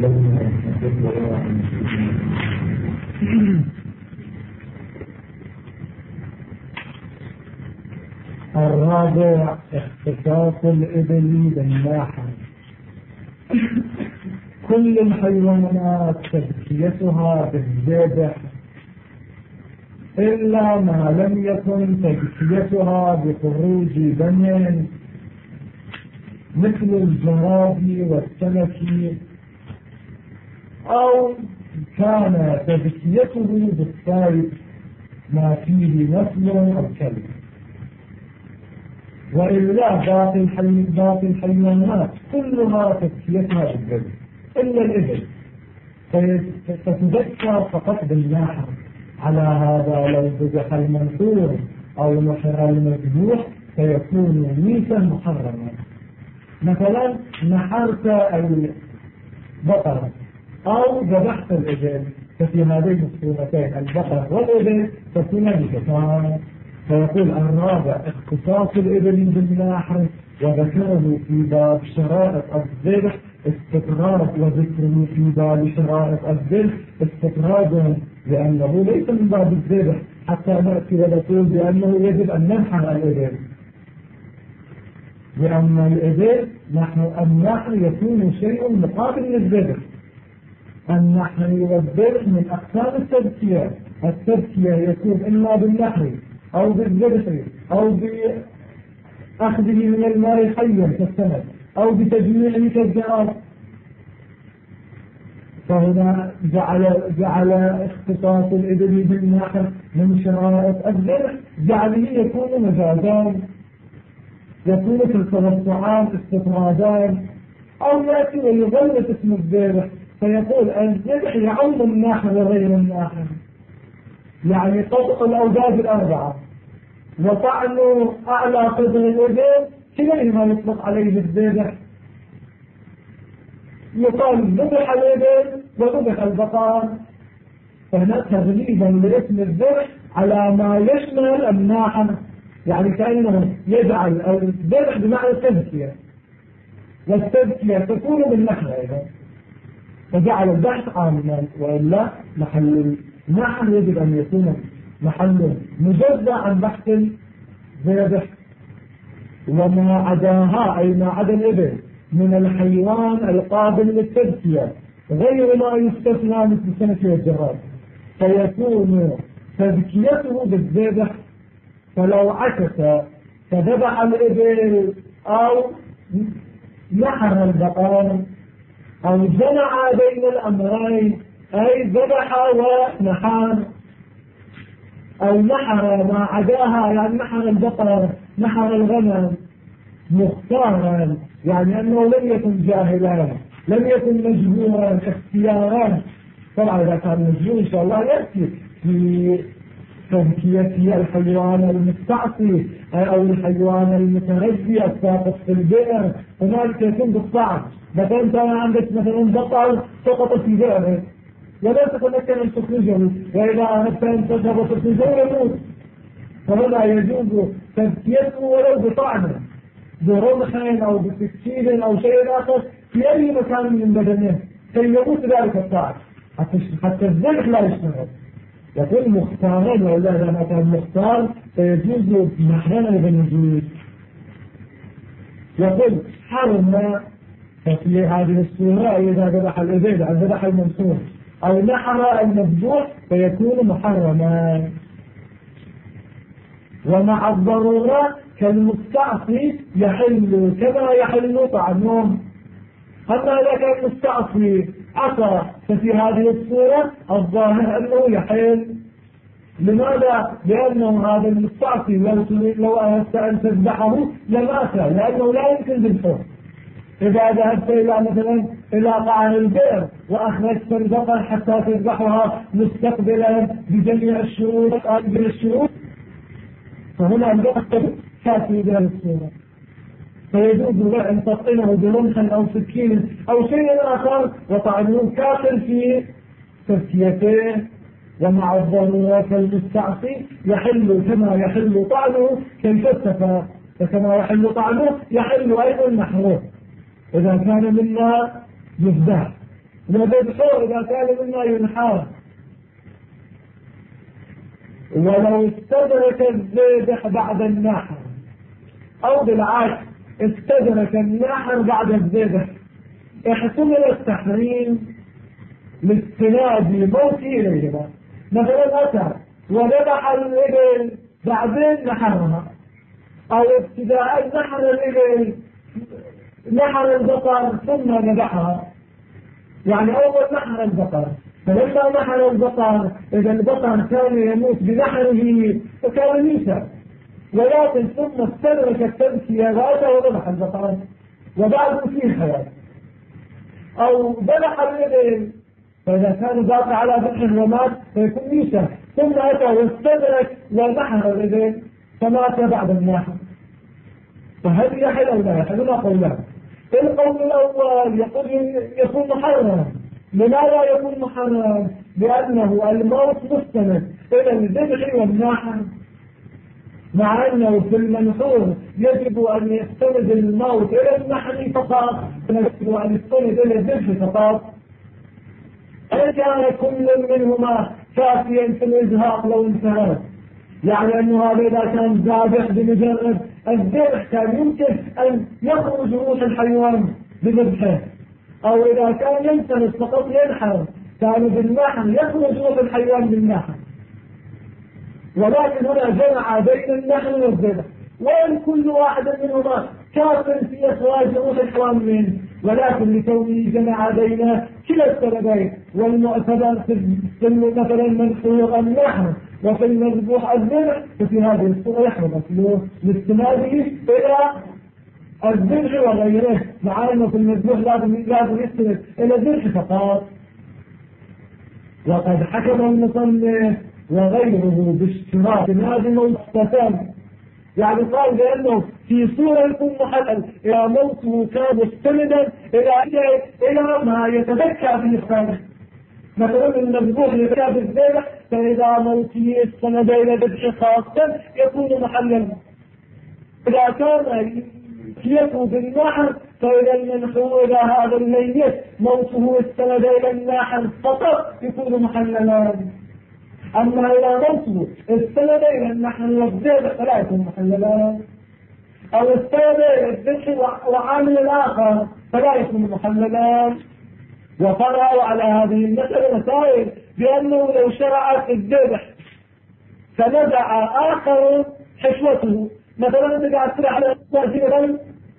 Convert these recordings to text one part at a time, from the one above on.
الرابع اختصاص الإبل بالناحر. كل الحيوانات تزكيتها بالذبح إلا ما لم يكن تزكيتها بخروج دم مثل الجراد والسمك، أو كان تزكيته بالصيد ما فيه نسل أو كلب. وإلا باقي الحيوانات كلها تزكيتها بالذبح إلا الإبل، فتذكر فقط بالناحر. على هذا لو ذبح المنصور أو نحر المذبوح فيكون ميتا محرما. مثلا نحرت البقرة أو ذبحت الإبل، ففي هذين الصورتين البقر والإبل تكون ميتتان. فيقول الرابع اختصاص الإبل بالناحر، وذكره في باب شرائط الذبح استطراد، وذكره في باب شرائط الذبح استطراد، لأنه ليس من باب الذبح حتى نأتي ونقول بأنه يجب أن ننحر الإبل، لأن الإبل النحر يكون شيء مقابل للذبح. النحر والذبح من أقسام التزكية. التزكية يكون إما بالنحر أو بالذبح أو بأخذه من الماء حيا كالسمك أو بتجميعه كالجراد. فهنا جعل اختصاص الإبل بالنحر من شرائط الذبح، جعله يكون مجازان، يكون في التوسعات استطرادان، أو يأتي ويغلط اسم الذبح فيقول الذبح يعم النحر وغير النحر، يعني قطع الأوجاج الأربعة وطعن أعلى قدر الإبل كليهما يطلق عليه الذبح. يقال ذبح الإبل وذبح البقر، فهنا تغليبا لاسم الذبح على ما يشمل الناحر، يعني كأنه يجعل الذبح بمعنى التزكية، والتزكية تكون بالنحر أيضا، فجعل البحث عاما. وإلا محل النحر يجب أن يكون محل مجزء عن بحث الذبح. وما عداها أي ما عدا الإبل من الحيوان القابل للتزكية غير ما يستثنى مثل السمك والجراد فيكون تزكيته بالذبح. فلو عكس فذبح الإبل أو نحر البقر أو جمع بين الأمرين، أي ذبح ونحر، أو نحر ما عداها، يعني نحر البقر نحر الغنم مختارا، يعني أنه لم يكن جاهلا لم يكن مجبورا اختيارا. طبعا إذا كان مجبور إن شاء الله يأتي في تزكية الحيوان المستعصي أو الحيوان المتردي الساقط في البئر، هنالك يكون بالصعب. مثلا أنت عندك مثلا بقر سقط في بئر ولا تتمكن أن تخرجه، وإذا أردت أن تذهب وتخرجه يموت، فهنا يجوز تزكيته ولو بطعنه برمح أو بسكين أو شيء آخر في أي مكان من بدنه كي يموت ذلك الطاعن حتى الذبح لا يشتغل. يكون مختارا، وإلا إذا ما كان مختار فيجوز محرما بالوجود. يقول حرم في هذه الصورة إذا ذبح الإبل أو ذبح المنصور أو نحر المذبوح فيكون محرما. ومع الضرورة كالمستعصي يحل كما يحل طعمهم. أما إذا كان المستعصي عصى ففي هذه الصورة الظاهر أنه يحل. لماذا؟ لأنه هذا المستعصي لو أردت أن تذبحه لمات، لأنه لا يمكن ذبحه. إذا ذهبت إلى مثلا إلى قعر البئر وأخرجت البقر حتى تذبحها مستقبلا بجميع الشروط فهنا البقر كافي بهذه الصورة، فيجوز له أن تطعنه برمح أو سكين أو شيء آخر وطعنه كافر في تزكيته. ومع الضرورة كالمستعصي يحل كما يحل طعنه كيف استفى، فكما يحل طعنه يحل أيضا نحره إذا كان مما يذبح. الذبح إذا كان مما ينحر. ولو استدرك الذبح بعد النحر أو بالعكس استدرك النحر بعد الذبح احتمل التحريم لاستناد موت إليهما. مثلا أتى وذبح الإبل بعدين نحرها، أو ابتداء نحر الإبل نحر البقر ثم ذبحها، يعني أول نحر البقر، فلما نحر البقر إذا البقر كان يموت بنحره فكان ميتا، ولكن ثم استدرك التذكية وأتى وذبح البقر وبعد فيه حياة. أو ذبح الإبل فإذا كان باقي على ذبح ومات فيكون ميتا، ثم أتى واستدرك ونحر الإبل فمات بعد النحر. فهل يحل أو لا يحل؟ هنا قولان. القول الأول يكون محرم. لماذا يكون محرم؟ لأنه الموت مستند إلى الذبح والنحر، مع أنه في المنحور يجب أن يستند الموت إلى النحر فقط، يجب أن يستند إلى الذبح فقط. إن كان كل منهما كافيا في الإزهاق لو انتهى، يعني أنه هذا إذا كان ذابح بمجرد الذبح كان يمكن أن يخرج روح الحيوان بذبحه، أو إذا كان ينتهي فقط ينحر كان بالنحر يخرج روح الحيوان بالنحر. ولكن هنا جمع بين النحر والذبح، وإن كل واحد منهما كافٍ في إخراج روح الحيوان منه، ولكن لكونه جمع بين كلا السببين، والمعتبر في مثلا المنحور النحر وفي المذبوح الذبح، ففي هذه الصورة يحرم أكله لاستناده إلى الذبح وغيره، مع أنه في المذبوح لازم يستند إلى الذبح فقط. وقد حكم المصنف وغيره باشتراط لازم المستثان، يعني قال بأنه في صورة يكون محلل إلى موته كان مستندا إلى ما يتذكى به الخالق. مثلا المذبوح لكتاب الذبح فإذا موته استند إلى ذبح خاصا يكون محللا. إذا كان يكون بالنحر فإذا المنحور إلى هذا الميت موته استند إلى النحر فقط يكون محللا. أما إذا موته استند إلى النحر والذبح فلا يكون محللا، أو استند إلى الذبح وعامل الآخر فلا يكون محللا. وفرعوا على هذه المسألة مسائل، بأنه لو شرع في الذبح فنزع آخر حشوته، مثلا أنت قاعد تسرع على الغنم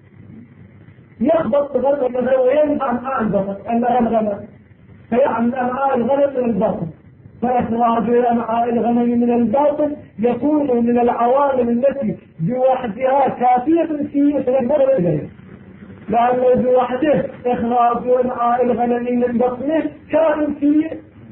يخبط غنم مثلا وينفع أمعاء البطن الغنم فيعمل أمعاء الغنم من البطن، فإخراج أمعاء الغنم من الباطن يكون من العوامل التي بوحدها كافية في إخراج إليه، لأنه بوحده إخراج أمعاء الغنم من بطنه كان في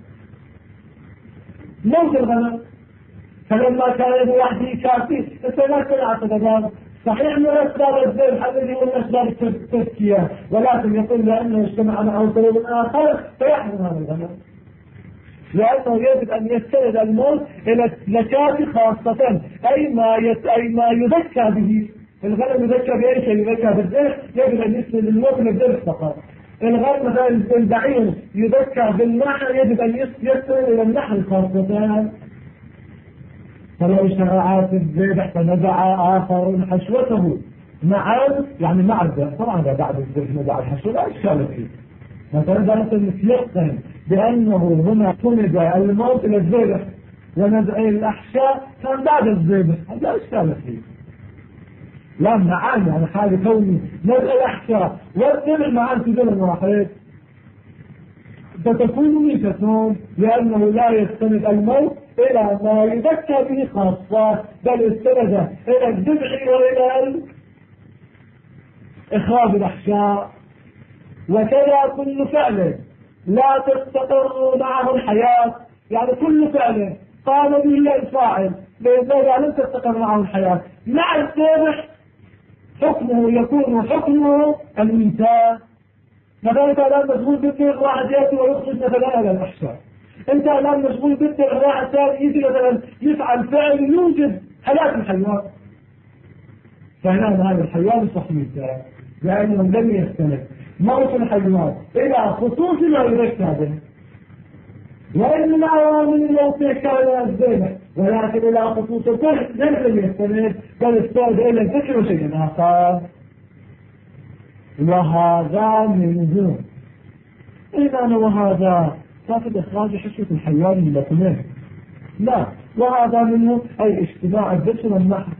موت الغنم، فلما كان بوحده كافي فلا تعتقد صحيح من أسباب الذبح الذي هو من أسباب التزكية، ولكن يقول لأنه اجتمع معه سبب آخر فيحرم هذا الغنم، لأنه يجب أن يستند الموت إلى الزكاة خاصة، أي ما يذكى به. الغنم يذكى بأي شيء، يذكى بالذبح، يجب أن يستند الموت إلى الذبح فقط. الغنم مثلا البعير يذكى بالنحر، يجب أن يستند إلى النحر خاصة. فلو شرع في الذبح فنزع آخر حشوته معا، يعني مع الذبح، طبعا بعد الذبح نزع الحشوة لا إشكال فيه. مثلا إذا أنت متيقن بأنه هنا سند الموت إلى الذبح ونزع الأحشاء كان بعد الذبح لا إشكال فيه. لا معان يعني حال كوني نزع الأحشاء والذبح معان في ذبح واحد فتكون ميتة، لأنه لا يستند الموت إلى ما يذكى به خاصة، بل استند إلى الذبح وإلى إخراج الأحشاء. وكذا كل فعل لا تستقر معه الحياة، يعني كل فعل قام به الفاعل لماذا لم تستقر معه الحياة مع الذبح حكمه يكون حكمه الميتة. مثلا انت الان مشغول بالذبح واحد ياتي ويخرج مثلا الى الاحشاء، انت الان مشغول بالذبح واحد ثاني يجي مثلا يفعل فعل يوجد حياة الحيوان، فهنا هذا الحيوان صحيح لانه لم يستند موت الحيوان إلى خصوص ما يذكى به، وإن من عوامل الموت كان الذبح، ولكن إلى خصوص الذبح لم يستند، بل استند إلى الذكر شيء آخر. وهذا منه إذا وهذا فاقد إخراج حشرة الحيوان من لكمه، لا، وهذا منه أي اجتماع الذكر والنحر،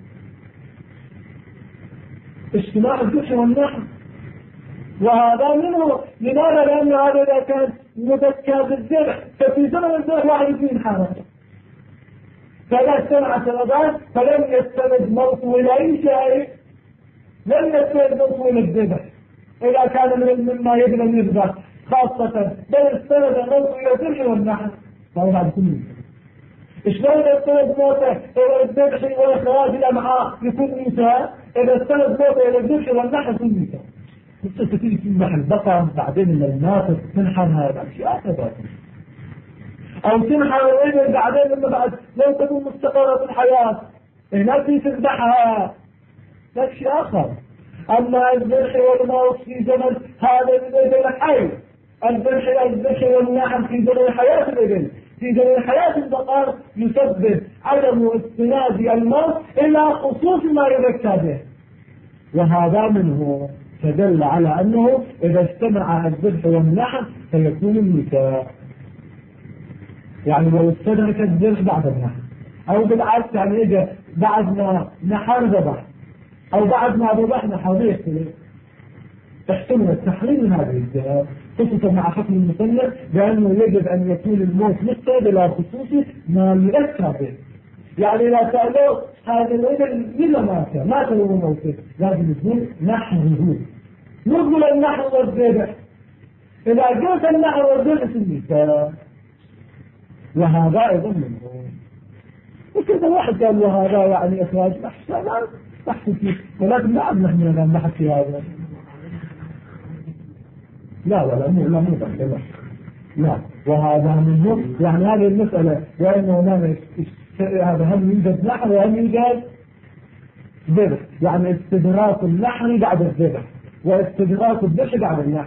اجتماع الذكر والنحر. وهذا منه لماذا؟ لأن هذا إذا كان مذكى بالذبح ففي زمن الذبح واحد يكون حرج، فلا اجتمع سببان فلم يستند موته إلى أي شيء، لم يستند موته إلى الذبح إذا كان مما يبنى الذبح خاصة، بل استند موته إلى الذبح والنحر، فهو بعد كل شلون استند موته إلى الذبح وإخراج الأمعاء يكون ميتة؟ إذا استند موته إلى الذبح والنحر يكون ميتة. تستطيع تذبح البقر بعدين المناطق تنحرها بأشياء كذا، أو تنحر الإبل بعدين لما بعد لو تكون مستقرة في الحياة هناك تذبحها، لا شيء آخر. أما الذبح والموت في زمن هذا الإبل حي، الذبح والنحر في زمن حياة الإبل، في زمن حياة البقر يسبب عدم استناد الموت إلى خصوص ما يذكى به، وهذا منه فدل على أنه إذا اجتمع الذبح والنحر فيكون الميتة. يعني لو استدرك الذبح بعد النحر، أو بالعكس يعني إذا بعد ما نحر ذبح، أو بعد ما ذبح نحر يختلف، تحتمل التحريم من هذه الجهة، خصوصا مع حكم المصنف بأنه يجب أن يكون الموت مستند إلى خصوص ما يذكى به. يعني لا سألوا هذا الإبل لما مات له موته، لازم يكون نحره، نقول النحر والذبح، إذا قلت النحر والذبح سميته، وهذا أيضا منه. وكذا واحد قال وهذا يعني إخراج أحسن بحث فيه، ولكن لا أبنح من هذا البحث في هذا، لا مو بحث، لا. وهذا منه يعني هذه المسألة، وأنه هذا هم يوجد نحر وهم يوجد ذبح، يعني استدراك النحر بعد الذبح واستدراك الذبح بعد النحر،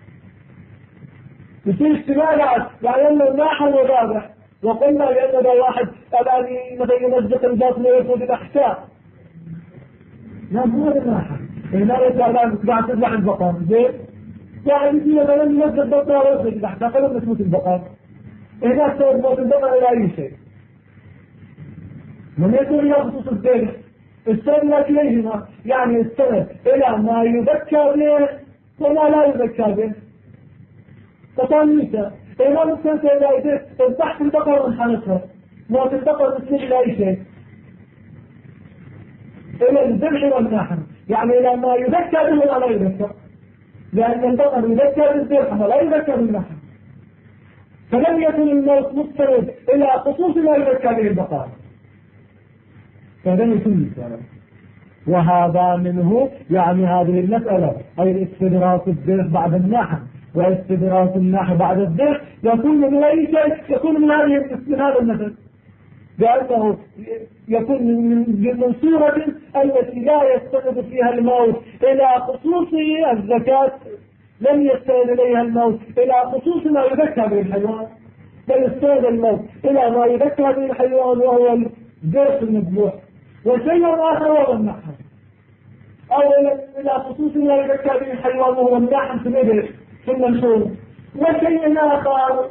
يصير اشتمالات يعني أن النحر وذابح. وقلنا لأن ذا واحد الآن مثلا يمزق الباطن ويفوز الأحساء، لا مو هذا النحر، لذلك الآن بعد تذبح البقر زين، يعني يصير مثلا يمزق الباطن ويفوز الأحساء فلم تموت البقر، إذا استوى موت البقر إلى أي شيء من يكون إلى خصوص الذبح، استند كليهما، يعني استند إلى ما يذكى به وما لا يذكى به، فطانيته إذا مستند إلى إذا البحث البقر وانحنسها، موت البقر تسلم إلى أي شيء، إلى الذبح والنحر، يعني إلى ما يذكى به ولا لا يذكى، لأن البقر يذكى بالذبح ولا يذكى بالنحر، فلم يكن الموت مستند إلى خصوص ما يذكى به البقر، فهذا يكون مثالا. وهذا منه يعني هذه المسألة أي استدراك الذبح بعد النحر واستدراك النحر بعد الذبح يكون من أي شيء، يكون من هذا المثل، لأنه يكون من صورة التي لا يستند فيها الموت إلى خصوص الزكاة، لم يستند إليها الموت إلى خصوص ما يذكى به الحيوان، بل استند الموت إلى ما يذكى به الحيوان وهو الذبح المذبوح، وشيء آخر وهو النحر، أو إلى خصوص ما يذكى به الحيوان وهو النحر في الإبل في المنشور، وشيء آخر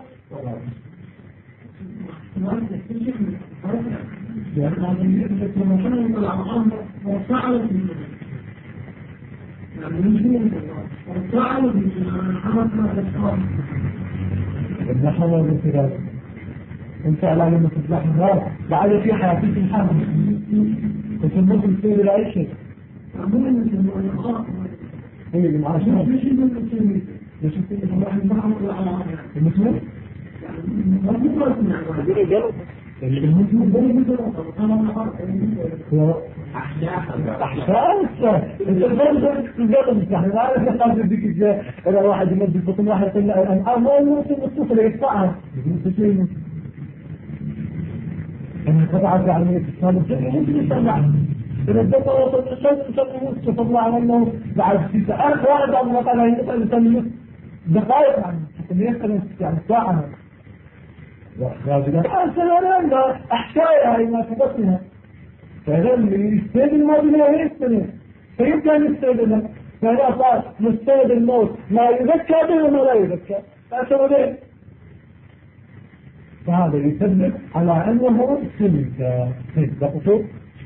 النحر والانفراد. انت على لما تفلح النار بعد في حياتك الحمد وتنبط السير إلى أي شيء هي اللي معاه شهر ليش يصير الله المحمد المسلم إذا واحد يمد بطن واحد يقول له الآن ما يمكن الطفل يقطعها أنا قطعت يعني اتصال ممكن يسمع إذا الدفع وصل للشيء يسمى تطلع عنه بعد 6 ألف واحد عم مثلا يسمى دقائق عنه حتى يسمى يعني ساعة وإخراج سنة أحشائها هي ما تبطنها فإذا السيد الماضي لا يستمر فيمكن يستخدمها فإذا صار مستند الموت ما يذكى به وما لا يذكى فأشهر ليه فهذا يثبت على أنه سلك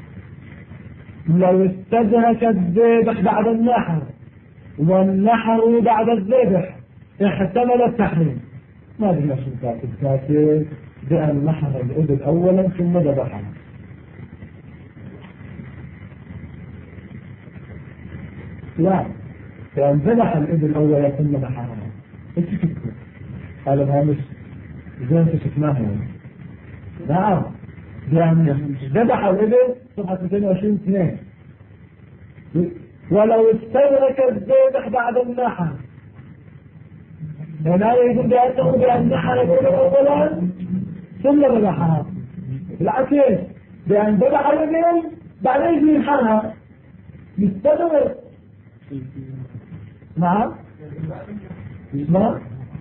لو استدرك الذبح بعد النحر والنحر بعد الذبح احتمل التحريم ما بنا شو كاتب بأن نحر الإبل أولا ثم ذبحها لا بأن ذبح الإبل أولا ثم نحرها ايش كتبه قال الهامش زي انت شفناها نعم بأن ذبح الإبل صفحة 222 ولو استدرك الذبح بعد النحر هنا يقول بأن نحر الإبل أولا ثم ذبحها بالعكس بأن ذبح الإبل بعدين ينحرها يستدرك نعم اسمع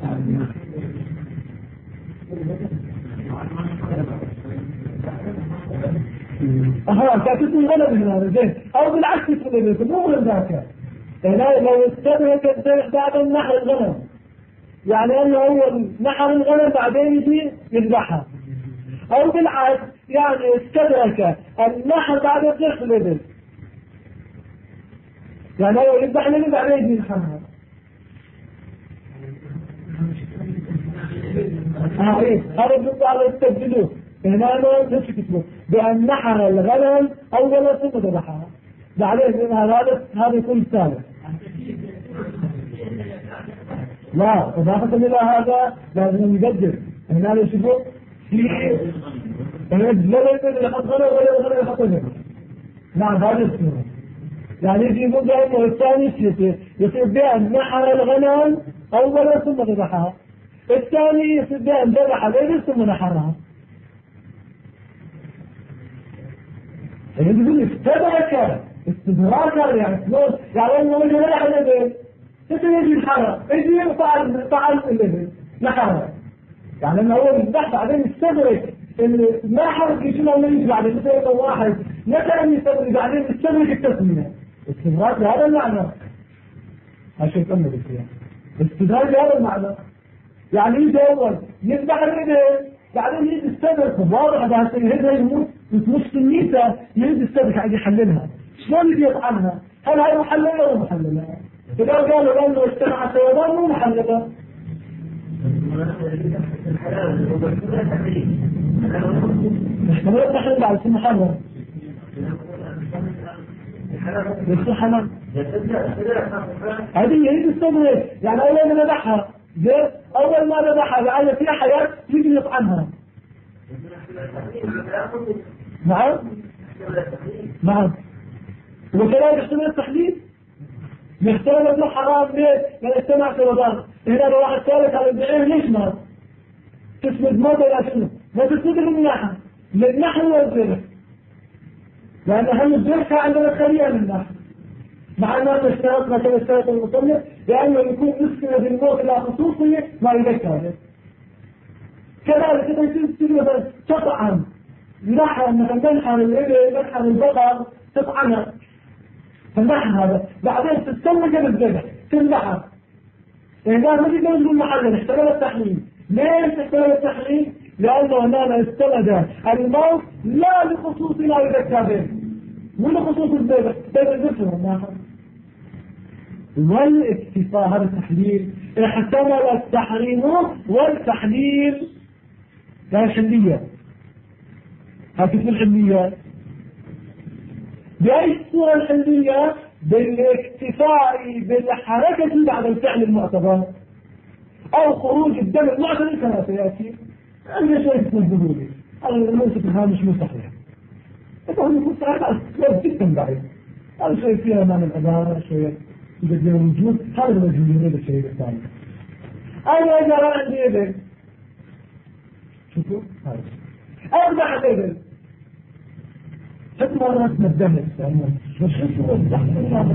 كاتب الغلب هنا زين او بالعكس مو من ذاك هنا لو استدرك الذبح بعد النحر الغنم يعني انه هو نحر الغنم بعدين يجي يذبحها او بالعكس يعني استدرك النحر بعد الذبح الابل يعني هو يذبح الابل بعدين يجي ينحرها هذا بيطلع على التبديل هنا ما نسكت بأن نحر الغنم أولا ثم ذبحها بعدين هذا يكون ثالث لا إضافة إلى هذا لازم نجدد هنا نشوفه في هنا لا يقدر يحط غنم ولا يقدر يحط غنم نعم هذا السنة يعني يجي يقول بأنه الثاني يصير بأن نحر الغنم أولا ثم ذبحها الثاني يصير بأن ذبح الإبل ثم نحرها يقول استدراكا يعني انه وجه لا الابل يجي الحرم يجي طعن الابل نحرها يعني انه هو يذبح بعدين يستدرك ما حرك يجينا ولا يجي بعدين مثل واحد مثلا يستدرك بعدين يستدرك التسميه استدراك هذا المعنى عشان كمل فيها استدراك هذا المعنى يعني يجي اول يذبح الابل بعدين يجي يستدرك واضح ده هذا يموت مش سنيته يريد يستدرك عايز يحللها شلون يجي يطعنها هل هي محلله ولا محلله اذا قالوا لانه اجتمع سيدان مو محلله احتمال التحليل بعد اسم محرم يصير حمام هذه يريد يستدرك يعني اول ما ذبحها اول ما ذبحها لعل فيها حياه يجي يطعنها نعم نعم وكذلك يحتمل التحديد يحتمل انه حرام ليه؟ لان اجتمع سببان هنا لو واحد ثالث على البعير ليش ما تسند موت ولا شنو ما تسند الناحية للنحل والذبح لان هم الذبح عندنا خليه من النحل مع انه اشترط ما كان اشترط المصنف لانه يكون مسكنه بالموت الى خصوصيه ما يذكر كذلك إذا يصير تطعن ينحر مثلا تنحر الإبل ينحر البقر تطعنها تنحر هذا بعدين تستمر بالذبح تنحر إذا ما تقدر تقول محلل احتمال التحليل ليش احتمال التحليل؟ لأنه هنا استند الموت لا لخصوص لا يذكر به ولا خصوص الذبح تذكر النحر والاكتفاء هذا التحليل احتمل التحريم والتحليل لا حلية هكذا الحلية بأي صورة الحلية بالاكتفاء بالحركة بعد الفعل المعتبر أو خروج الدم المعتبر كما سيأتي أنا شيء تنزلوا لي الموسيقى هذا مش صحيح هذا يكون صحيح أسباب جدا بعيد هذا شيء فيها معنى الأذان شيء يبدأ الوجود هذا الوجود هذا الشيء الثاني أنا إذا رأى عندي إبن شوفوا هذا أربع إبن حتى ما رسم الدم مش اسمه الدم.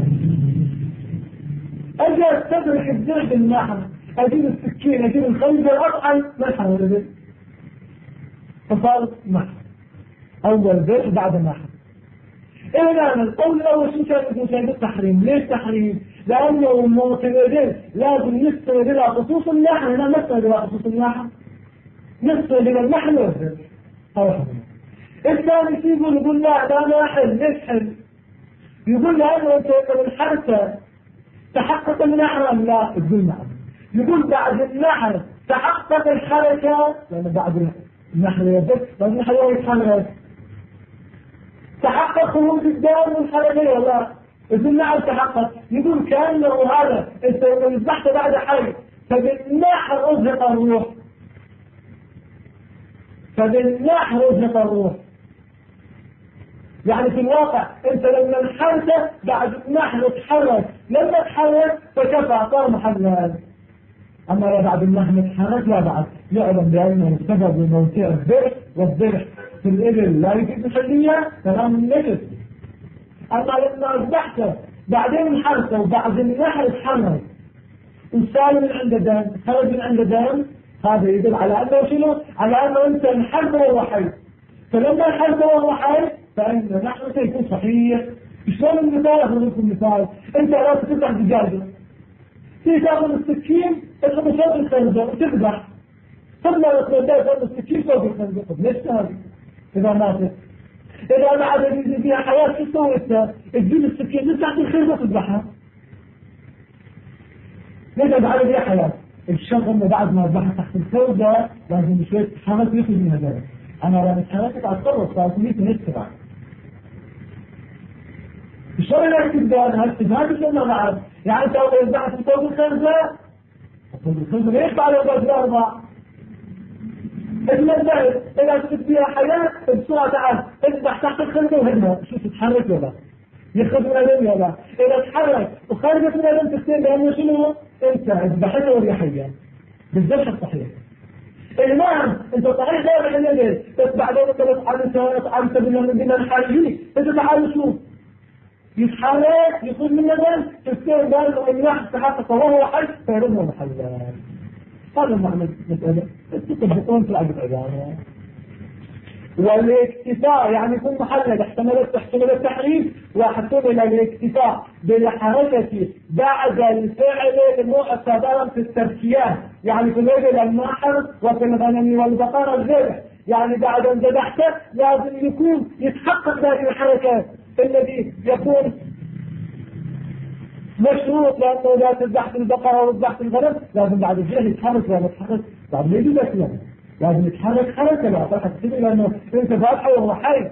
اجي استدرك الذبح بالنحر، اجيب السكين اجيب الخنجر اطعن نحر ولا ذبح، فصار نحر. اول ذبح بعد النحر. الآن القول الأول شو كان يقول التحريم؟ ليش تحريم؟ لأنه المعتمدين لازم نستند إلى خصوص النحر. هنا نستند إلى خصوص النحر، نستند إلى النحر والذبح. الثاني يقول لا لا حل. ليش حل؟ يقول لأنه أنت الحركة تحقق النحر أم لا؟ تقول نعم. يقول بعد النحر تحقق الحركة، لأن بعد النحر والذبح بعد النحر يتحرك تحقق خروج الدم والحركة ولا؟ يقول نعم تحقق. يقول كأنه هذا انت لو ذبحت بعد حي فبالنحر أزهق الروح، فبالنحر أزهق الروح. يعني في الواقع انت لما انحرت بعد النحر تحرك، لما تحرك فكفى صار محلل. اما لا بعد النحر تحرك لا بعد يعلم بأنه سبب لموتع الذبح، والذبح في الإبل لا يجب محلية كلام النجس. أما لما أصبحت بعدين انحرته وبعد النحر تحرك وسالم من عند دم، خرج من عند دم، هذا يدل على أنه شنو؟ على أنه أنت انحرت وهو حي. فلما انحرت وهو حي فإن نحن سيكون صحيح. شلون المثال؟ أخذ لكم مثال. أنت أردت تفتح دجاجة، تيجي تاخذ السكين تدخل فوق الخنزة وتذبح، تطلع الخنزة السكين فوق الخنزة. ليش هذا؟ إذا ماتت، إذا ما عاد فيها حياة شو تسوي أنت؟ تجيب السكين من تحت الخنزة وتذبحها. ليش بعد فيها حياة؟ الشرط إنه بعد ما ذبحها تحت الخنزة لازم شوية تتحرك يخرج منها دم. أنا لما اتحركت على الصرف صارت لي تنسبع. شلون يكتب ده؟ هكتب هذا شلون بعد؟ يعني أنت لو ذبحت فوق الخنزة، فوق الخنزة ليش بعد الوقت الأربع؟ المنزل إذا تكتب فيها حياة بسرعة تعال اذبح تحت الخنزة وهدمها، شو تتحرك ولا؟ يخرج من الدم ولا؟ إذا تحرك وخرجت من الدم تكتب لأنه شنو؟ أنت اذبحتها وهي حية بالذبح الصحيح. الإمام أنت صحيح ذابح اليدين بس بعدين أنت أطعمت من الحاجين، أنت تعال شوف يتحرك يخرج من الدم تكتب لأنه النحر تحقق وهو حي فيرمه محلل. هذا معنى مسألة تطبقون في العقد العبارة. والاكتفاء يعني يكون محلل تحتمل التحريم، واحتمل الاكتفاء بالحركة بعد الفعل المعتبر في التركيات، يعني في الإبل النحر وفي الغنم والبقر الذبح. يعني بعد ان ذبحته لازم يكون يتحقق هذه الحركات الذي يكون مشروط، لأنه لا تذبح البقرة أو تذبح الغنم لازم بعد الجهل يتحرك ولا يتحرك بعد ما يجي لك لازم يتحرك حركة لا تحت كده لأنه أنت فاتحة وهو حي.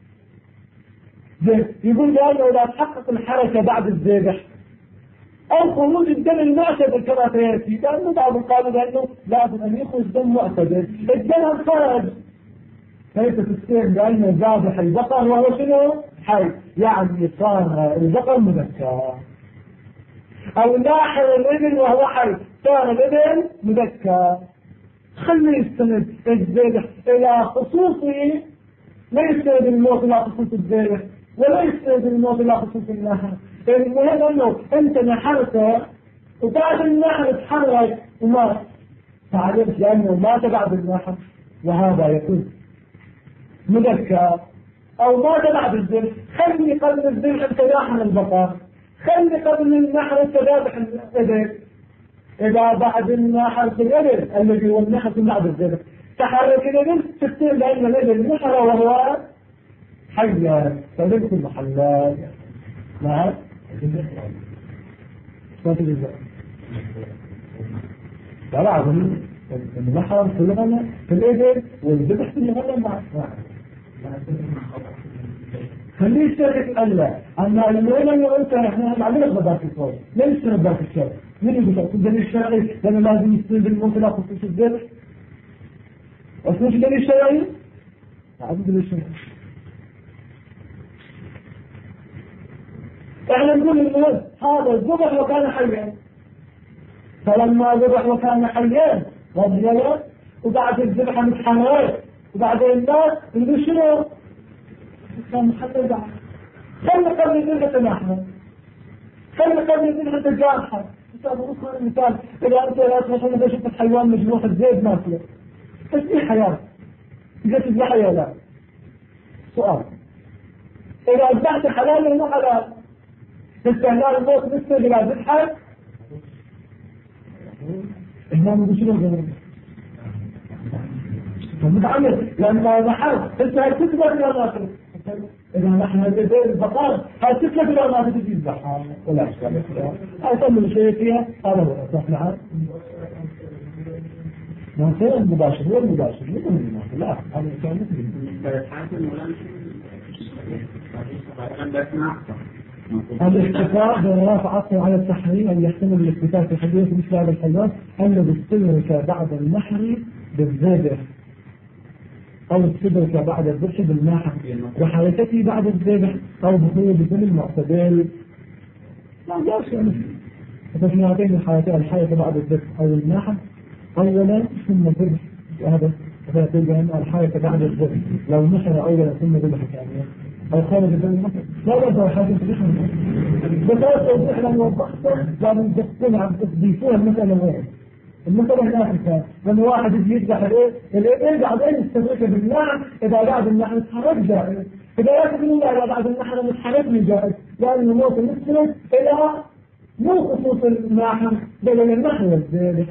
يقول لأنه لا تحقق الحركة بعد الذبح أو خروج الدم المعتدل كما سيأتي، لأنه بعض قالوا بأنه لازم أن يخرج دم معتدل. الدم خرج كيف تستين بأنه ذابح البقر وهو شنو؟ حي، يعني صار البقر مذكر. أو ناحر الإبل وهو حي صار الإبل مذكر. خلي يستند الذبح إلى خصوصه، لا يستند الموت إلى خصوص الذبح ولا يستند الموت إلى خصوص النحر. المهم أنه أنت نحرته وبعد النحر تحرك ومات فعلمت لأنه مات بعد النحر، وهذا يكون مذكر. أو مات بعد الذبح، خلي قبل الذبح أنت ناحر البقر، خلي قبل النحر أنت ذابح الإبل. إذا بعد النحر في الإبل الذي هو النحر في بعد الذبح تحرك الإبل تستير لأن الإبل نحر وهو حيا فليس المحلات. نعم ما تجد لا لا عظيم النحر في الغنم في الإبل والذبح في الغنم معه. خليه يشترك ألا أما المهم أنه أنت إحنا معلومة غباك الصوت لا يشترك باك الشرع. من يقول لك الدليل الشرعي لأنه لازم يستند الموت لا خصوص الذبح؟ وشوش الدليل الشرعي؟ هذا الدليل الشرعي. احنا نقول المهم هذا الذبح وكان حيا، فلما ذبح وكان حيا رضي الله وبعد الذبح متحرك وبعدين الناس نقول شنو؟ الإسلام حتى يدعم خلي قبل منها تناحنا خلي قبل منها تجارحة. مثال المثال إذا أنت لا مثلا شفت حيوان مجروح الزيت ماكله بس إيه حياة إذا تذبحها يا لا سؤال إذا أذبحت حلال ولا مو حلال استهلال الموت مثل إذا ذبحت إحنا بشنو غيره متعمد لأن ذبحت أنت هتثبت ولا ما إذا نحن هذه البقار هتثبت ولا ما تجي تذبحها ولا أشكال أصل شيء فيها هذا هو صح نعم ما كان المباشر هو المباشر لا هذا كان الاكتفاء بالرافع عطف على التحريم أن يحتمل الاكتفاء في حديث مثل هذا الحيوان الذي استدرك بعد النحر بالذبح أو استدرك بعد الذبح بالناحر وحركته بعد الذبح أو بطول بدم المعتدل لا جاش يعني ففي هاتين الحالتين الحركة بعد الذبح أو الناحر أولا ثم الذبح هذا فيقول بأن الحركة بعد الذبح لو نحر أولا ثم ذبح ثانيا أو خارج الدم المصر لا يرضى حاجة تدخل بس توضيح لما وضحته لازم تكون عم تضيفوها المسألة وين المسألة هناك لما واحد يجي يذبح الإبل بعدين يستدركه بالنعم إذا قاعد النحر يتحرك جائز إذا يأخذ الله إذا بعد النحر متحرك من جائز لأن الموت المسلم إلى مو خصوص النحر بل النحر والذبح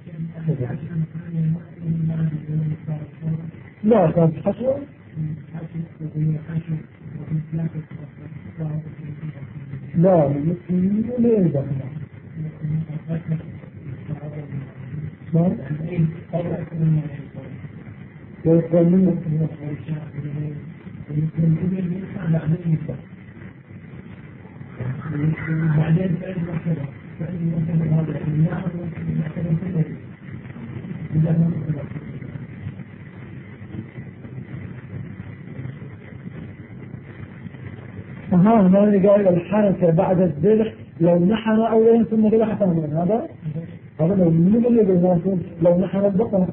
لا كانت حشوة لا يمكن لا يدخل ما يقول منه بعدين هنا اللي قال الحركة بعد الذبح لو نحر أولا ثم ذبح ثانيا هذا لو من اللي بيناسب لو نحر البقرة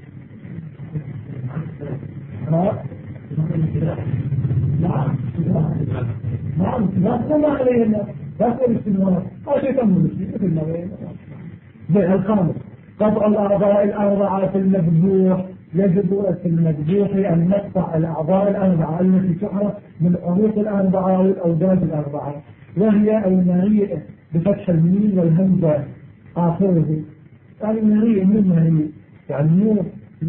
نعم ما علينا لا تقول السنوات أو شيء تمنى مثل ما بين الخامس قطع الأعضاء الأربعة في المذبوح يجب في المذبوح أن نقطع الأعضاء الأربعة التي تعرف من العروق الأربعة والأوداد الأربعة وهي المريء بفتح الميم والهمزة آخره المريء من مريء يعني مو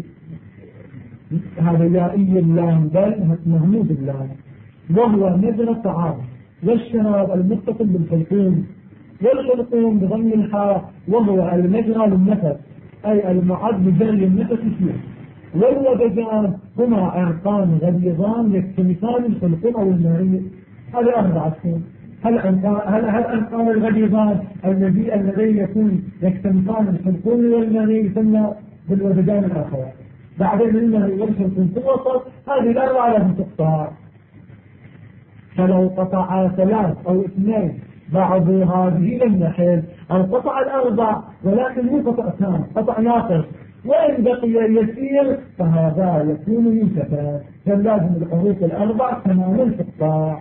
هذا يائي اللام بل مهمود اللام وهو نذر الطعام والشراب المتصل بالحلقوم والحلقوم بضم الحاء وهو المجرى للنفس أي المعد لجري النفس فيه والوجدان هما عرقان غليظان يكتمثان الحلقوم أو المريء هذه أربعة هل عرقان الغليظان الذي يكون يكتمثان الحلقوم والمريء ثم بالوجدان الآخر بعدين المريء والحلقوم في الوسط هذه الأربعة لازم تقطع فلو قطع ثلاث أو اثنين بعض هذه لم يحل أو قطع الأربع ولكن مو قطع تام قطع ناقص وإن بقي يسير فهذا يكون منتفا فلازم الحروف الأربع تماما تقطع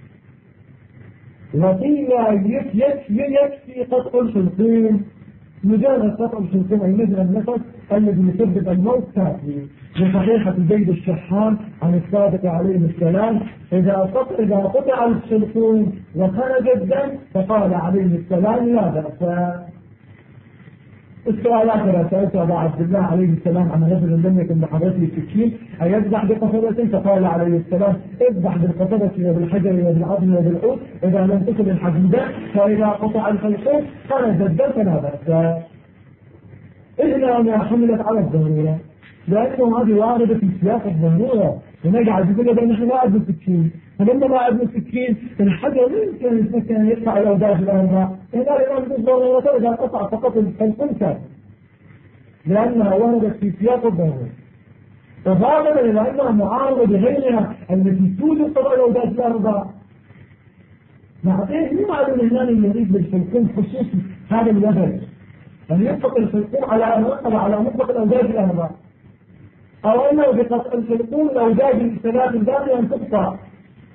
وقيل يكفي قطع الحلقين مجرد قطع الحلقين أي مثل النفس الذي يسبب الموت كافي بصحيحة زيد الشحام عن الصادق عليه السلام إذا قطع الحلقون وخرج الدم فقال عليه السلام لا بأس. السؤال آخر سألت أبا عبد الله عليه السلام عن رجل لم يكن بحضرته سكين أيذبح بقصبة فقال عليه السلام اذبح بالقصبة وبالحجر وبالعظم وبالعود إذا لم تصل الحديدة فإذا قطع الحلقون خرج الدم فلا بأس. إلا ما حملت على الضرورة لأنه هذه واردة في سياق الضرورة ونقعد يقول لنا نحن ما أبنى السكين فلما ما أبنى السكين الحجر يمكن يدفع الأوداج الأربع هنا الإمام الضرورة إذا قطع فقط الحلقون كان لأنها واردت في سياق الضرورة إضافة إلى أنها معارضة بغيرها التي توجد طبع الأوداج الأربع نعطيه مو معلوم هنا اللي يريد بالحلقون خصوصي هذا الوزن أن يطلق الحلقون على مطلق الأوداج الأربع أو أنه بقطع الحلقون الأوداج الثلاث الباقية أن تقطع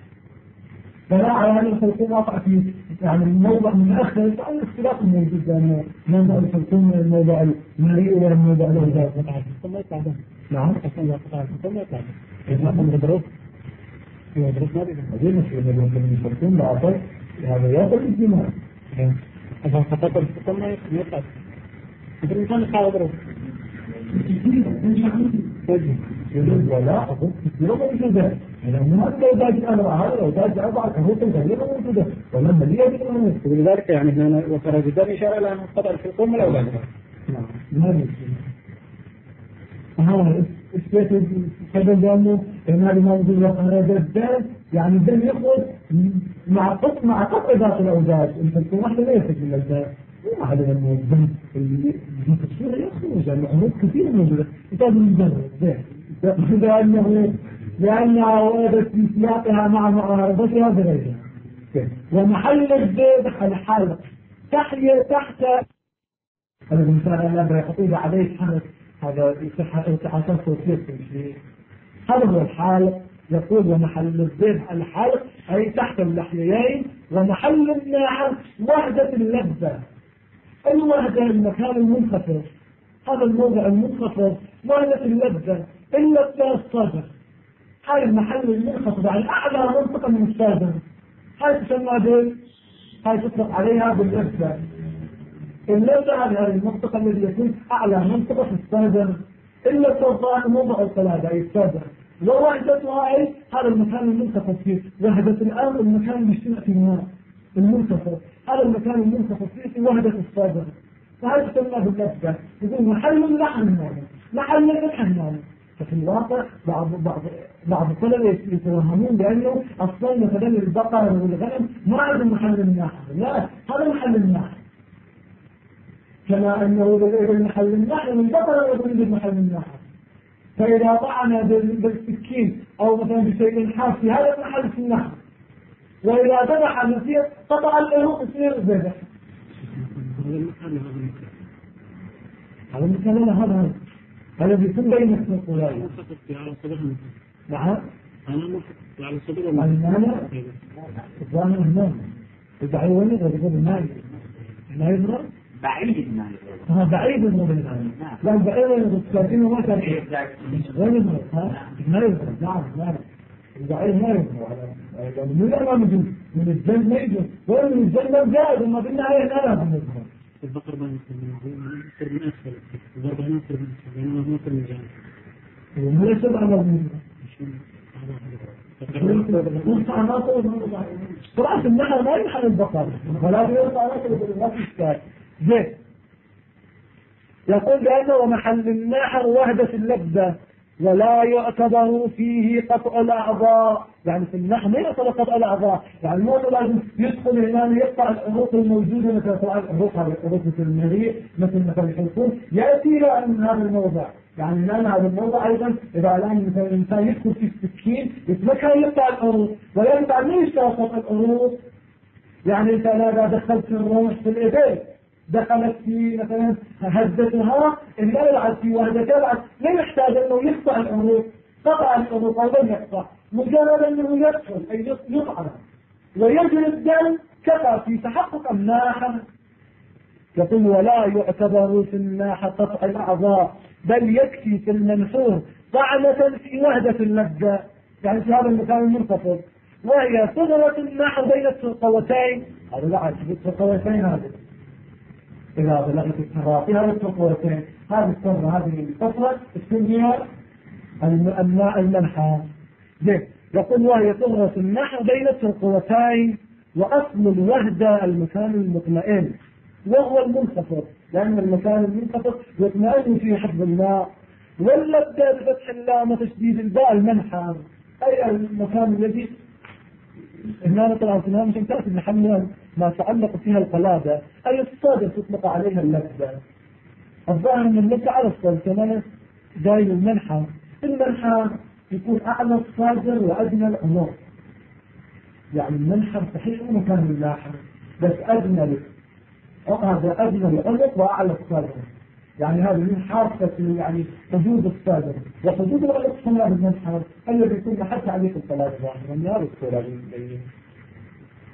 فلا على أن الخلقون وقع في يعني الموضع من أخر الاختلاف الموجود بأن موضع الخلقون من الموضع المريء إلى الموضع الأوزاد. نعم. الخلقون بعض هذا يأخذ الدماء. إذا خطأت الخلقون ما يقعد. إذا الإنسان يقعد ضرب. ولا أقول كثيرا موجودة لأنه هذا لو داج أمر هذا لو داج أربعة كهوة كثيرا موجودة ولما ليه بالأمور ولذلك يعني هنا وترى جدا إشارة إلى أن القدر في القوم الأولاد. نعم ما ها إثبات هذا جانب إن هذا موجود وخرج الدم يعني الدم يخرج مع قطع ذات الأوزاد الفلسفة واحدة لا يخرج من الدم هذا الدم اللي في الصورة يخرج الأمور كثيرة موجودة كتاب الدم لأنها وردت في سياقها مع معارضتها بغيرها ومحل الذبح الحلق تحت هذا الإنسان الذي يحطيه عليه حلق هذا صحة صوتية هذا هو الحلق يقول ومحل الذبح الحلق أي تحت اللحيين ومحل الناحر وحدة اللذة الوحدة المكان المنخفض هذا الموضع المنخفض وحدة اللذة إلا الصدر هاي المحل المنخفض عن أعلى منطقة من الصدر هاي تسمى هاي تطلق عليها باللذة اللذة هذه المنطقة التي يكون أعلى منطقة في الصدر إلا الصدر موضع الثلاثة أي الصدر ووحدتها أي هذا المكان المنخفض فيه وحدة الآن المكان المجتمع في الماء المنخفض هذا المكان المنخفض فيه في وحدة الصدر فهذا تسمى باللذة يقول محل اللحم المعنى محل اللحم المعنى ففي الواقع بعض الطلبة يتوهمون بأنه أصلا مثلا البقر والغنم ما عندهم محل النحل لا هذا محل النحل كما أنه محل النحل من البقر يقول محل النحل فإذا طعن بالسكين أو مثلا بشيء حاسي هذا محل في النحل وإذا ذبح المسير قطع الإروق يصير ذبح هذا المكان هذا بيكون بين الصدرين نعم على الصدر أنا إخواني هنا البعيد يضرب الماء ما يضرب بعيد الماء بعيد يضرب الماء لا البعيد يضرب ساكنه ما كان غير يضرب ما يضرب نعم البعيد ما يضرب من لا موجود من الجنب ما يجوز ولا من الجنب زائد وما في النهاية لا يضرب البقر بين يصير من أسفل الضرب هنا يصير من أسفل لأنه ما يصير من جانب وما يصير على الموضوع طبعا النحل ما ينحل البقر ولكن يرفع ناصر بالناس الشكال زين يقول بأنه ومحل النحر وحدة اللذة ولا يعتبر فيه قطع الأعضاء يعني في النحر ما يعتبر قطع الأعضاء يعني مو لازم يدخل هنا يقطع العروق الموجودة مثل طبعا العروق هذه العروق مثل المريء مثل الحلقوم يأتي إلى من هذا الموضع يعني الآن هذا الموضع أيضا إذا الآن مثلا الإنسان يدخل في السكين يتمكن يقطع العروق ولا يقطع من يشتغل قطع العروق يعني أنت إذا دخلت في الروح في الإبل دخلت في مثلا هزتها إلا يلعب في وهدتها بعد لا يحتاج أنه يقطع العروق قطع العروق أو لم يقطع مجرد أنه يدخل أي يقطع ويجري الدم كفى في تحقق الناحة يقول ولا يعتبر في الناحة قطع الأعضاء بل يكفي في المنحور طعنة في وهدة اللذة يعني في هذا المكان المنخفض وهي صغرة الناحة بين الترقوتين هذا لا عجب الترقوتين هذا إذا بلغت التراقي هذه الترقوتين هذه الصغرة هذه الفترة تسميها المنحة يقول وهي صغرة الناحة بين الترقوتين وأصل الوهدة المكان المطمئن وهو المنخفض لأن المكان المنخفض يطمئن فيه حفظ الماء واللذة بفتح اللام وتشديد الباء المنحى أي المكان الذي هنا طبعا في مش تأتي بحمل ما تعلق فيها القلادة أي الصادر تطلق عليها اللذة الظاهر من اللذة على الصادر كمان دايل المنحى يكون أعلى الصادر وأدنى العنق يعني المنحى صحيح مكان اللاحم بس أدنى لك هذا أدنى العنق وأعلى الصادر يعني هذا من حاسة يعني حدود الصادر وحدود العنق سماه بالمنحى الذي يكون حتى عليك الثلاث واحد من يارد الصورة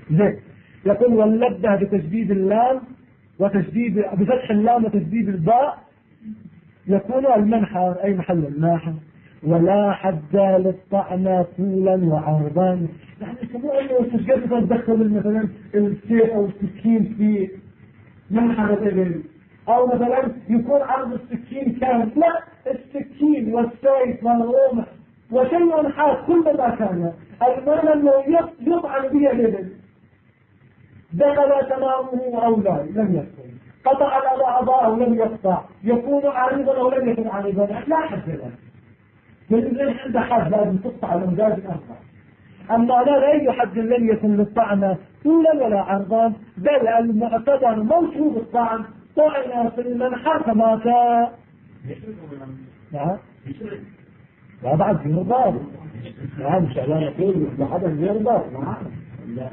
زين. يقول واللبدة بتشديد اللام بفتح اللام وتشديد الباء يكون المنحر أي محل الماحة. ولا حد للطعن طولا وعرضا، يعني مو انه تشجر تدخل مثلا السيف او السكين في منحر الابل، او مثلا يكون عرض السكين كامل، لا، السكين والسيف والرمح وشيء حاد كل ما كان المعنى انه يطعن به الابل دخل تمامه او لا لم يدخل، قطع الاعضاء او لم يقطع، يكون عارضا او لم يكن عارضا، لا حد له. فالإنسان عنده حد لازم تقطع الأمجاز الأربع. أما لا أي حد لم يكن للطعن طولا ولا عرضا، بل المعتبر موجود الطعن طعن في المنحر كما كان. نعم. لا بعد في مرضار. نعم إن شاء الله نقول لحدا في مرضار. نعم.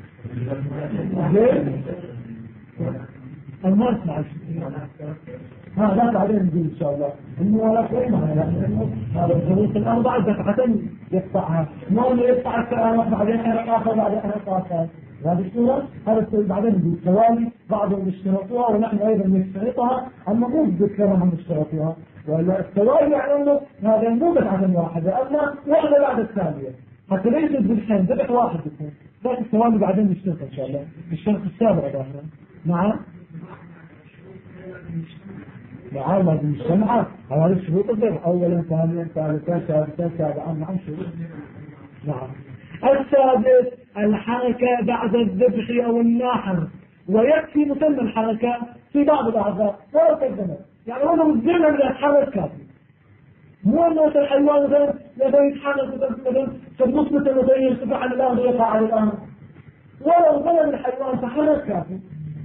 المرض مع هذا بعدين نقول إن شاء الله إنه ولا قيمة، لأنه هذا الظروف الأربعة دفعة يقطعها، ما إنه يقطع السؤال بعدين حرق آخر بعدين حرق آخر. هذه الصورة هذا بعدين نقول ثواني بعضهم يشترطوها ونحن أيضا نشترطها، أما مو بذكرهم نشترطوها، ولا الثواني يعني إنه هذا مو دفعة واحدة، أما واحدة بعد الثانية، حتى ليس بالحين ذبح واحد بكون، لكن الثواني بعدين نشترط إن شاء الله بالشرط السابع داخل. نعم. نعم هذه الشمعة هذا الشروط الضرب أولا ثانيا ثالثا ثالثا سابعا. نعم شروط. نعم. السادس الحركة بعد الذبح أو الناحر، ويكفي مسمى الحركة في بعض الأعضاء ولا تقدمت، يعني هو مزمن من الحركة كافي، مو أنه الحيوان مثلا يتحرك مثلا فالنص مثلا يرتفع عن الأرض ويقع على الأرض، ولو ظلم الحيوان تحرك كافي.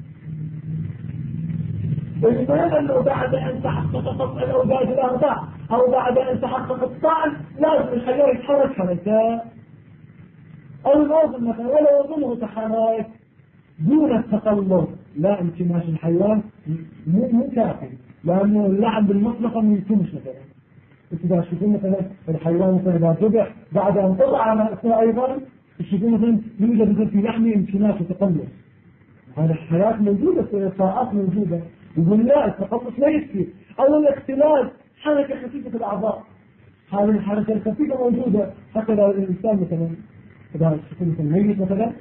بالنسبة أنه بعد أن تحقق الأوجاج الأربع أو بعد أن تحقق الطعن لازم الحيوان يتحرك حركة، أو الأوزن مثلا ولو أظنه تحرك دون التقلب، لا انتماش الحيوان مو كافي، لأنه اللعب بالمطلقة ما يكونش مثلا. إذا شوفون مثلا الحيوان مثلا إذا ذبح بعد أن تضع على رأسه أيضا يشوفون مثلا يوجد مثلا في لحمه انتماش وتقلب، هذه الحياة موجودة في إصاءات موجودة، يقول لا التقلص لا يكفي، أو الاختلاف حركة خفيفة في الأعضاء، هذه الحركة الخفيفة موجودة حتى لو الإنسان مثلا إذا يكون مثلا ميت مثلا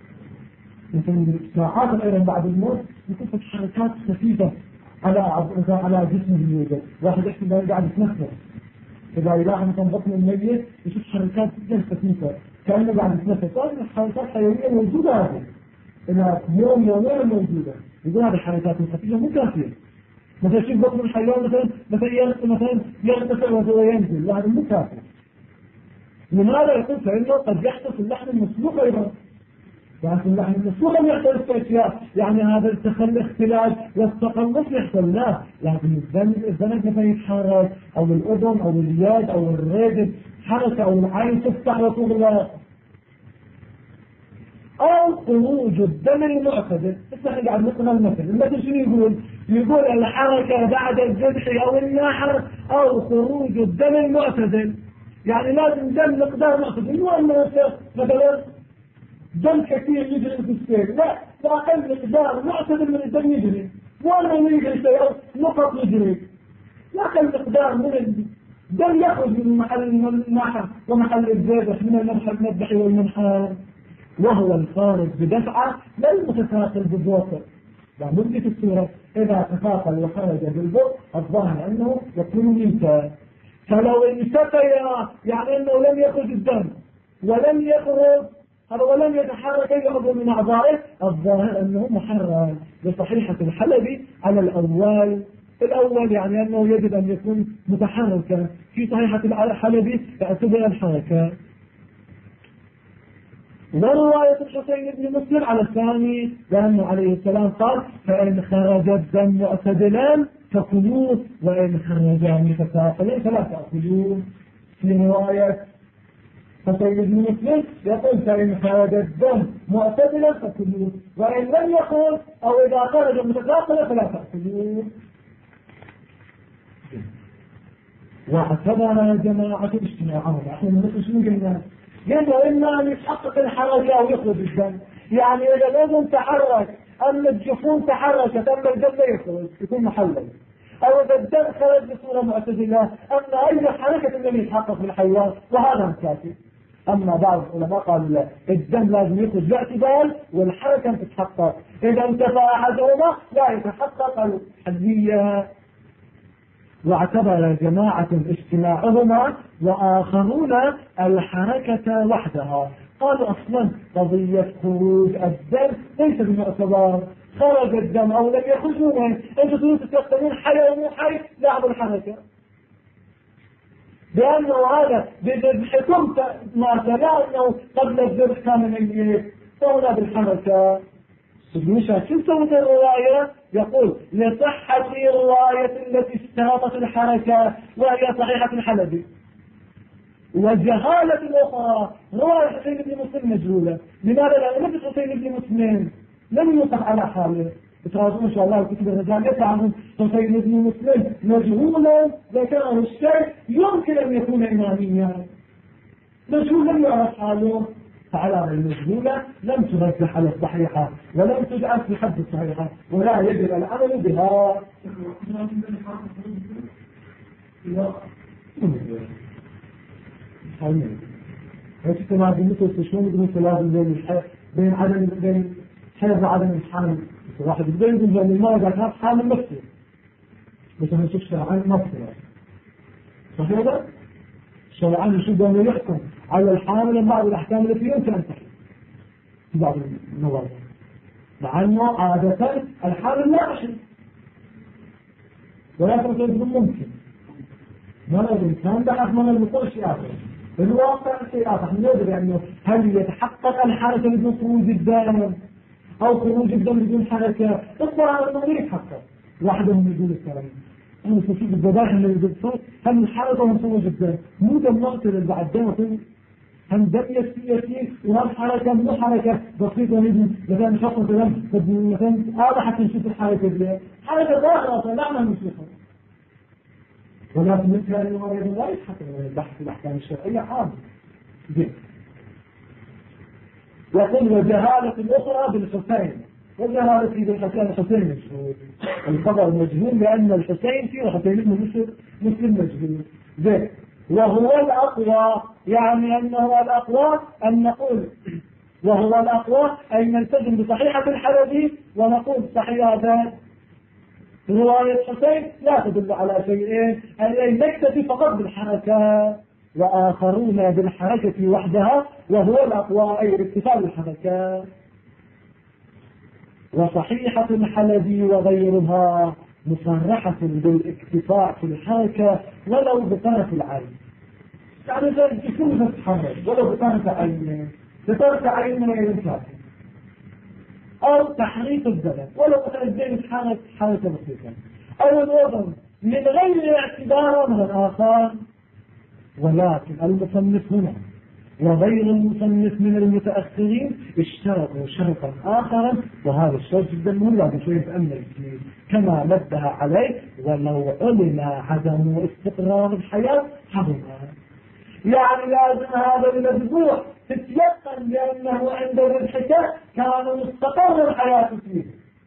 ساعات أيضا بعد الموت يكون في حركات خفيفة على جسمه يوجد، واحد يحكي له قاعد يتنفس، إذا يلاحظ مثلا بطن الميت يشوف حركات جدا خفيفة كأنه قاعد يتنفس، هذه الحركات حيوية موجودة، هذه إنها يوم يومين موجودة، يقول هذه الحركات الخفيفة مو كافية. مثلا شوف بطن الحيوان مثلا يغتسل وهو ينزل، هذا مو كافي. لماذا؟ يقول فإنه قد يحدث اللحم المسلوق أيضا، يعني اللحم المسلوق لم يحصل استشياء، يعني هذا الاختلاج والتقلص يحصل، لا، لكن الزنك مثلا يتحرك أو الأذن أو اليد أو الرجل حركة أو العين تفتح وتغلق، أو خروج الدم المعتدل. احنا قاعد نقرأ المثل شنو يقول الحركة بعد الذبح أو النحر أو خروج الدم المعتدل، يعني لازم دم مقدار معتدل، مو أنه مثلا دم كثير يجري في السير، لا، أقل مقدار معتدل من الدم يجري، مو أنه يجري شيء نقط يجري، أقل مقدار من الدم يخرج من محل النحر ومحل الذبح، من المذبح والمنحر، وهو الخارج بدفعة لا المتساقل بالبطء. يعني ممكن في السورة إذا تساقل وخرج بالبطء الظاهر أنه يكون منك، فلو انتقل يعني أنه لم يخرج الدم ولم يخرج ولم يتحرك أي عضو من أعضائه، الظاهر أنه محرم بصحيحة الحلبي على الأول يعني أنه يجب أن يكون متحركا، في صحيحة الحلبي اعتبر الحركة. ورواية الحسين بن مسلم على الثاني، لأنه عليه السلام قال فإن خرج الدم معتدلا فكلوه وإن خرج متساقلا فلا تأكلوه. في رواية الحسين بن مسلم يقول فإن خرج الدم معتدلا فكلوه وإن لم يخرج أو إذا خرج متساقلا فلا تأكلوه. وحسبنا جماعة اجتماعهم، احنا نقول شنو قلنا؟ قلنا إما أن يتحقق الحركة أو يخرج الدم، يعني إذا الأذن تحرك أما الجفون تحركت أما الدم لا يخرج يكون محلل، أو إذا الدم خرج بصورة معتدلة أما أي حركة لم يتحقق في الحيوان وهذا كافي. أما بعض العلماء قالوا لا، الدم لازم يخرج باعتدال والحركة تتحقق، إذا انتفى أحدهما لا يتحقق الحدية. واعتبر جماعة اجتماعهما وآخرون الحركة وحدها. قالوا أصلا قضية خروج الدم ليس بمعتبر، خرج الدم أو لم يخرج منه أنتم تريدون تستخدمون حي ومو حي لعب الحركة، لأنه هذا بذبحكم لا أنه قبل الذبح كان ميت فهنا بالحركة. مش شو سوت الرواية؟ يقول لصحة الرواية التي اشترطت الحركة وهي صحيحة الحلبي، وجهالة الأخرى رواية حسين بن مسلم مجهولة. لماذا؟ لأن نفس حسين بن مسلم لم يوقف على حاله. تراجعون إن شاء الله كتب الرجال يطلع عنهم حسين بن مسلم مجهولا ذكره الشيء يمكن أن يكون إماميا، مجهول لم يعرف حاله، فعلى المجهولة لم ترجح على الصحيحة ولم تجعل في حد الصحيحة ولا يجب العمل بها. هيك كما بالنسبة شلون يقولون لازم بين عدم بين حيض وعدم الحامل، واحد يقدر يقول ان المرض كان حامل نفسه بس ما نشوفش عن نفسه صحيح ده؟ شرعا يشوف انه يحكم على الحامل بعض الاحكام التي يمكن ان تحكم في بعض النظر، مع انه عادة الحامل لا يحكم ولكن يقول ممكن ما الانسان بحث من المطور شيء اخر الواقع شيء اخر. ندري انه هل يتحقق الحركة بدون خروج الدم او خروج الدم بدون حركة، اصبر على انه يتحقق وحدهم يقول الكلام أنا تشوف الذبائح اللي بتصير هم الحركة وهم خروج الدم مو دم نقتل بعد دم هم دم يسير وهم حركة مو حركة بسيطة نجم مثلا نشوف مثلا هذا حتى نشوف الحركة دي حركة ظاهرة لا ما نشوفها، ولكن مثل أنه مريض لا يتحقق من البحث في الأحكام الشرعية عام جدا. يقول وجهالة الأخرى بالحسين، وجهالة بالحسين الخبر مجهول لأن الحسين فيه وحسين ابن مسلم مجهول ذلك. وهو الأقوى يعني أنه الأقوى أن نقول وهو الأقوى أن نلتزم بصحيحة الحلبي ونقول صحيحة رواية حسين لا تدل على شيئين، أن نكتفي فقط بالحركة وآخرون بالحركة وحدها وهو الأقوى أي الاكتفاء بالحركة. وصحيحة الحلبي وغيرها مصرحة بالاكتفاء في الحركة ولو بطرف العين، يعني تكون تتحرك ولو بطرف عين بطرف عين من الإنسان أو تحريك الزمن ولو تنزل حركة بسيطة أو الوضع من غير اعتبار من الآخر. ولكن المصنف هنا وغير المصنف من المتأخرين اشترطوا شرطا آخرا وهذا الشرط جدا مهم لازم شوية يتأمل فيه كما نبه عليه ولو علم عدم استقرار الحياة حرمها، يعني لازم هذا المذبوح تتيقن لأنه عند الحكاية كان مستقر الحياة فيه،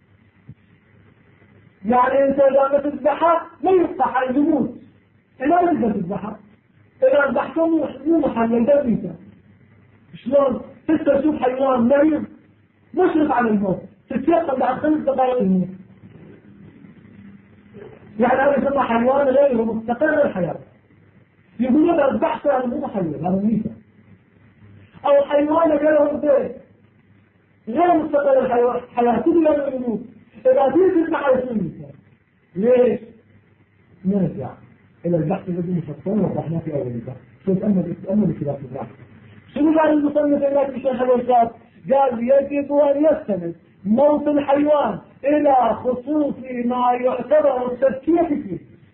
يعني انت اذا بتذبحها لا يفتح على يموت الا لازم تذبحها، اذا ذبحته مو محل دميته شلون تشوف حيوان مريض مشرف على الموت تتيقن بعد 5 دقائق يموت، يعني هذا يسمى حيوان غير مستقر الحياة، يقولون اذا ذبحته هذا مو محل هذا ميته، او حيوان غير البيت غير مستقر الحياة كل يوم يموت، إذا تيجي تذبحها يصير ميته. ليش؟ نرجع إلى البحث الذي مفصل وضحناه في أول البحث. شو تأمل خلاف البحث. شنو قال المصنف هناك في شرح الإرشاد؟ قال يجب أن يستند موت الحيوان إلى خصوص ما يعتبر التزكية فيه.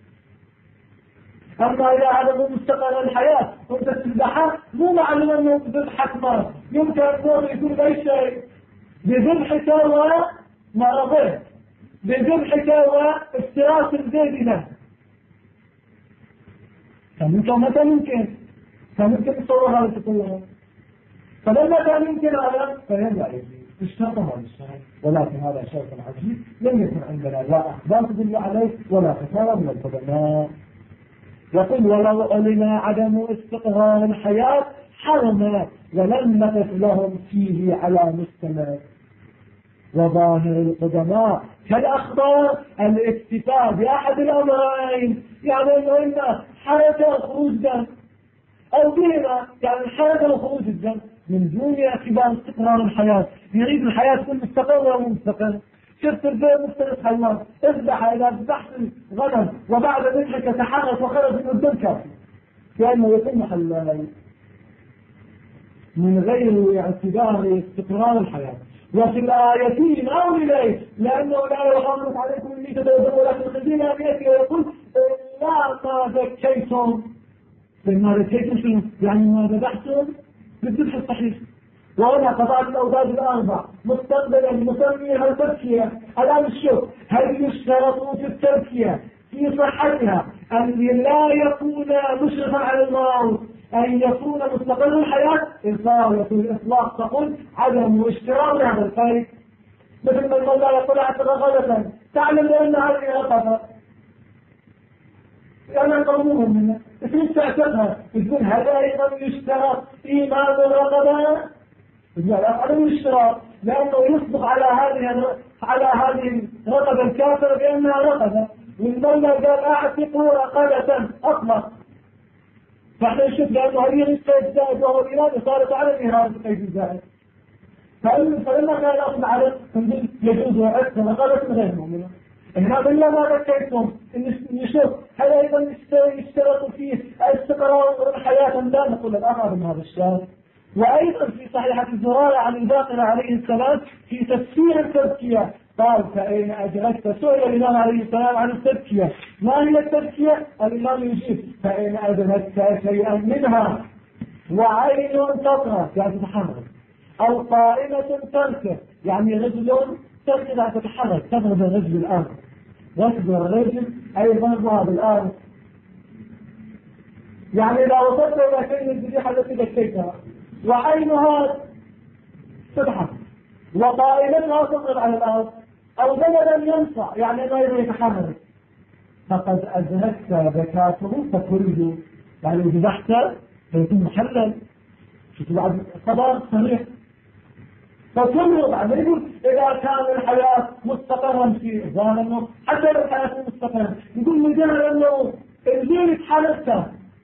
أما إذا هذا مو مستقر الحياة وأنت تذبحها مو معلوم أنه بذبحك مرض، يمكن أن يكون بأي شيء بذبحك ومرضه بذبحك وافتراس الزيد له، فمتى ممكن تصور هذا كله، فلما كان يمكن هذا فينبع يجيب اشترط هذا الشرط، ولكن هذا شرط عجيب لم يكن عندنا لا أخبار تدل عليه ولا فتاوى من القدماء. يقول ولو علم عدم استقرار الحياة حرم ولم نقف لهم فيه على مستند. وظاهر القدماء كالأخبار الاكتفاء بأحد الأمرين، يعني أنه حركة خروج دم أو بهما، يعني حركة وخروج الدم من دون اعتبار استقرار الحياة. يريد الحياة تكون مستقرة ومستقرة. شفت البيت مفترس حيوان اذبح، إذا ذبحت الغنم وبعد ذلك تحرك وخرج من الدم كافي، لأنه يتم حلال من غير اعتبار استقرار الحياة. وفي الآيتين أو إليه لأنه لا يحرك عليكم اللي تدرسوا ولكن الخزين أبيتي ويقول لا ما ذكيتم. ما ذكيتم شنو؟ يعني ما ذبحتم بالذبح الصحيح. وهنا قضاء الأوزاد الأربع مستقبلا مسميها التزكية. الآن الشوف هل يشترط في التزكية في صحتها أن لا يكون مشرفا على الموت، أن يكون مستقر الحياة؟ إصالة الإطلاق تقول عدم اشتراط هذا القيد. مثل ما الله يقول اعتقى غلطا تعلم بأن هذه غلطة لأنها قومهم منها اسم تعتقها يقول هذا أيضا يشترط إيمان الرقبة. لا عدم الاشتراط لأنه يصدق على هذه الرقبة الكافرة بأنها رقبة، والمولى قال أعتقوا رقبة أطلق. فاحنا نشوف لأنه هذه القيد زائد وهو الإيمان صارت على الإيران القيد الزائد. فلما كان أصل على يجوز وعدت رقبة غير مؤمنة. هنا بالله ما ذكرتم نشوف هل أيضا يشترط فيه استقرار الحياة لا نقول الآخر من هذا الشيء. وأيضا في صحيحة الزرارة عن الباقر عليه السلام في تفسير التزكية قال فإن أدركت سئل الإمام عليه السلام عن التزكية ما هي التزكية؟ الإمام يجيب فإن أدركت شيئا منها وعين تطرى يعني تتحرك أو قائمة تركب يعني رجل تركب تتحرك تضرب الرجل الأرض ركب الرجل أي ضربها بالأرض، يعني إذا وصلت إلى شيء الذبيحة التي ذكيتها وعينها تضحك وقائلتها تضرب على الأرض أو بلدا ينفع يعني غير يتحرك فقد أدركت زكاته فكله، يعني إذا ذبحت فيكون محلل بعد قضاء صحيح. فكله بعد يقول إذا كان الحياة مستقرا في ظالمه حتى لو الحياة مستقرا يقول مجرد أنه الدين يتحركته.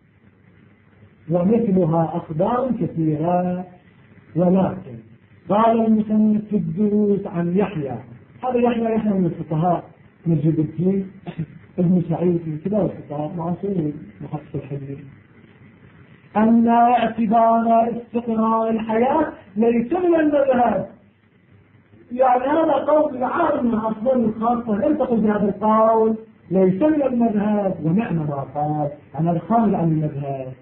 ومثلها أخبار كثيرة. ولكن قال المصنف في الدروس عن يحيى، هذا يحيى من الفقهاء نجيب الدين ابن سعيد من كبار الفقهاء معاصرين محقق الحديث أن اعتبار استقرار الحياة ليس من المذهب. يعني هذا قول عام من أصدار الخاصة لم تقل بهذا القول ليس من المذهب ومعنى ما قال عن الخارج عن المذهب.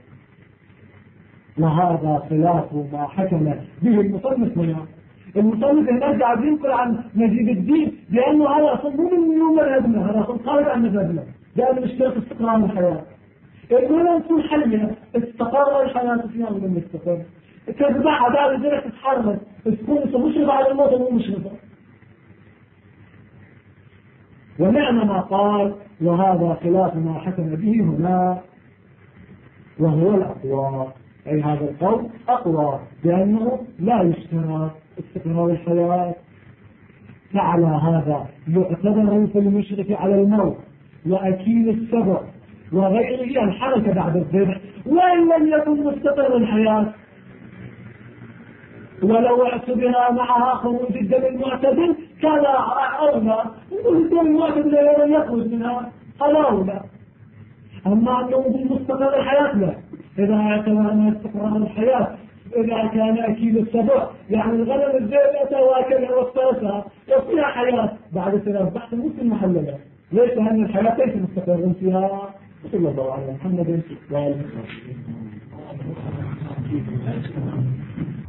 وهذا خلاف ما حكم به المصنف هنا. المصنف هنا قاعد ينقل عن نجيب الدين لأنه هذا أصلا مو من مذهبنا، هذا أصلا خارج عن مذهبنا لأنه اشترط استقرار الحياة. إنه نكون حلمنا استقرار الحياة فيها ولم يستقر تتبعها بعد ذلك تتحرك تكون مشرفة على الموت ومو مشرفة. ومعنى ما قال وهذا خلاف ما حكم به هنا وهو الأقوى، أي هذا القول أقوى لأنه لا يشترط استقرار الحياة. فعلى هذا يعتبر في المشرف على الموت وأكيل السبع وغيره الحركة بعد الذبح وإن لم يكن مستقر الحياة، ولو اعتبرها معها خروج الدم المعتدل كان أولى. الدم المعتدل لم يخرج منها هذا أولى. أما أنه بالمستقر الحياة لا. إذا اعتبرنا استقرار الحياة إذا كان أكيد السبع يعني الغنم الزيادة واكلها وافترسها وفيها حياة بعد 3 بحث ممكن محللة ليس أن الحياة ليس مستقر فيها. صلى الله على محمد وعلى آله وصحبه.